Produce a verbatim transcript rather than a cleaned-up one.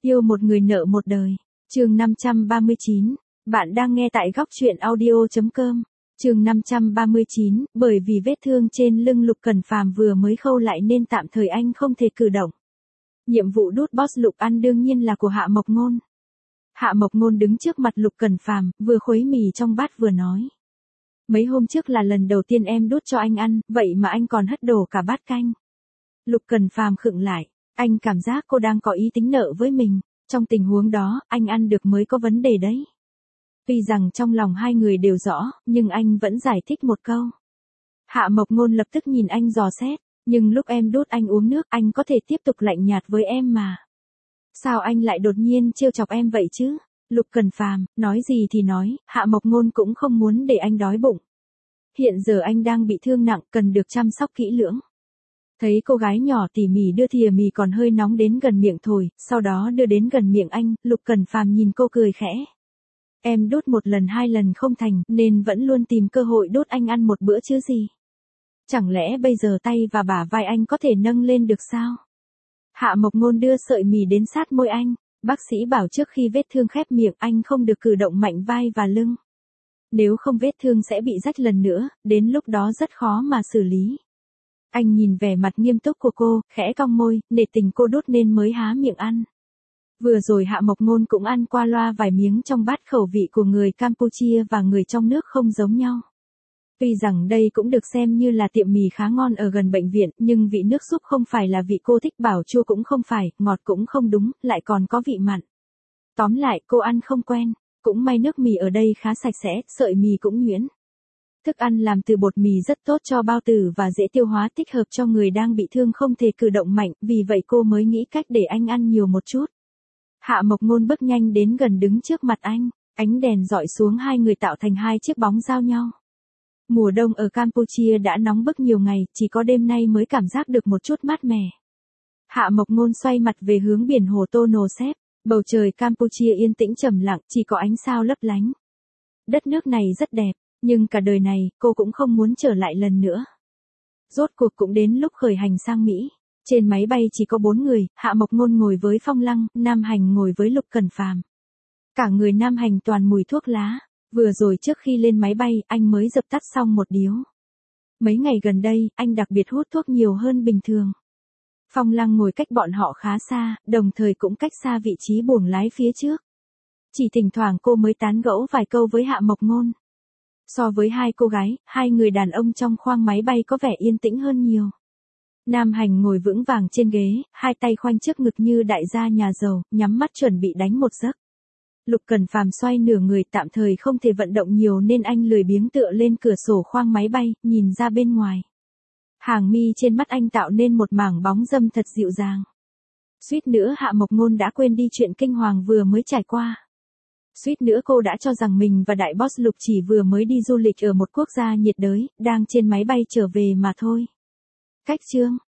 Yêu một người nợ một đời. Chương năm trăm ba mươi chín. Bạn đang nghe tại góc truyện audio chấm com. Chương năm trăm ba mươi chín, bởi vì vết thương trên lưng Lục Cẩn Phàm vừa mới khâu lại nên tạm thời anh không thể cử động. Nhiệm vụ đút boss Lục ăn đương nhiên là của Hạ Mộc Ngôn. Hạ Mộc Ngôn đứng trước mặt Lục Cẩn Phàm, vừa khuấy mì trong bát vừa nói. Mấy hôm trước là lần đầu tiên em đút cho anh ăn, vậy mà anh còn hất đổ cả bát canh. Lục Cẩn Phàm khựng lại, anh cảm giác cô đang có ý tính nợ với mình, trong tình huống đó, anh ăn được mới có vấn đề đấy. Tuy rằng trong lòng hai người đều rõ, nhưng anh vẫn giải thích một câu. Hạ Mộc Ngôn lập tức nhìn anh dò xét, nhưng lúc em đút anh uống nước anh có thể tiếp tục lạnh nhạt với em mà. Sao anh lại đột nhiên trêu chọc em vậy chứ? Lục Cẩn Phàm, nói gì thì nói, Hạ Mộc Ngôn cũng không muốn để anh đói bụng. Hiện giờ anh đang bị thương nặng, cần được chăm sóc kỹ lưỡng. Thấy cô gái nhỏ tỉ mỉ đưa thìa mì còn hơi nóng đến gần miệng thổi, sau đó đưa đến gần miệng anh, Lục Cẩn Phàm nhìn cô cười khẽ. Em đốt một lần hai lần không thành, nên vẫn luôn tìm cơ hội đốt anh ăn một bữa chứ gì. Chẳng lẽ bây giờ tay và bả vai anh có thể nâng lên được sao? Hạ Mộc Ngôn đưa sợi mì đến sát môi anh, bác sĩ bảo trước khi vết thương khép miệng anh không được cử động mạnh vai và lưng. Nếu không vết thương sẽ bị rách lần nữa, đến lúc đó rất khó mà xử lý. Anh nhìn vẻ mặt nghiêm túc của cô, khẽ cong môi, nể tình cô đốt nên mới há miệng ăn. Vừa rồi Hạ Mộc Ngôn cũng ăn qua loa vài miếng trong bát, khẩu vị của người Campuchia và người trong nước không giống nhau. Tuy rằng đây cũng được xem như là tiệm mì khá ngon ở gần bệnh viện, nhưng vị nước súp không phải là vị cô thích, bảo chua cũng không phải, ngọt cũng không đúng, lại còn có vị mặn. Tóm lại cô ăn không quen, cũng may nước mì ở đây khá sạch sẽ, sợi mì cũng nhuyễn. Thức ăn làm từ bột mì rất tốt cho bao tử và dễ tiêu hóa, thích hợp cho người đang bị thương không thể cử động mạnh, vì vậy cô mới nghĩ cách để anh ăn nhiều một chút. Hạ Mộc Ngôn bước nhanh đến gần đứng trước mặt anh, ánh đèn dọi xuống hai người tạo thành hai chiếc bóng giao nhau. Mùa đông ở Campuchia đã nóng bức nhiều ngày, chỉ có đêm nay mới cảm giác được một chút mát mẻ. Hạ Mộc Ngôn xoay mặt về hướng biển hồ Tonle-Sap, bầu trời Campuchia yên tĩnh trầm lặng, chỉ có ánh sao lấp lánh. Đất nước này rất đẹp, nhưng cả đời này, cô cũng không muốn trở lại lần nữa. Rốt cuộc cũng đến lúc khởi hành sang Mỹ. Trên máy bay chỉ có bốn người, Hạ Mộc Ngôn ngồi với Phong Lăng, Nam Hành ngồi với Lục Cẩn Phàm. Cả người Nam Hành toàn mùi thuốc lá, vừa rồi trước khi lên máy bay, anh mới dập tắt xong một điếu. Mấy ngày gần đây, anh đặc biệt hút thuốc nhiều hơn bình thường. Phong Lăng ngồi cách bọn họ khá xa, đồng thời cũng cách xa vị trí buồng lái phía trước. Chỉ thỉnh thoảng cô mới tán gẫu vài câu với Hạ Mộc Ngôn. So với hai cô gái, hai người đàn ông trong khoang máy bay có vẻ yên tĩnh hơn nhiều. Nam Hành ngồi vững vàng trên ghế, hai tay khoanh trước ngực như đại gia nhà giàu, nhắm mắt chuẩn bị đánh một giấc. Lục Cẩn Phàm xoay nửa người, tạm thời không thể vận động nhiều nên anh lười biếng tựa lên cửa sổ khoang máy bay, nhìn ra bên ngoài. Hàng mi trên mắt anh tạo nên một mảng bóng râm thật dịu dàng. Suýt nữa Hạ Mộc Ngôn đã quên đi chuyện kinh hoàng vừa mới trải qua. Suýt nữa cô đã cho rằng mình và đại boss Lục chỉ vừa mới đi du lịch ở một quốc gia nhiệt đới, đang trên máy bay trở về mà thôi. Cách chương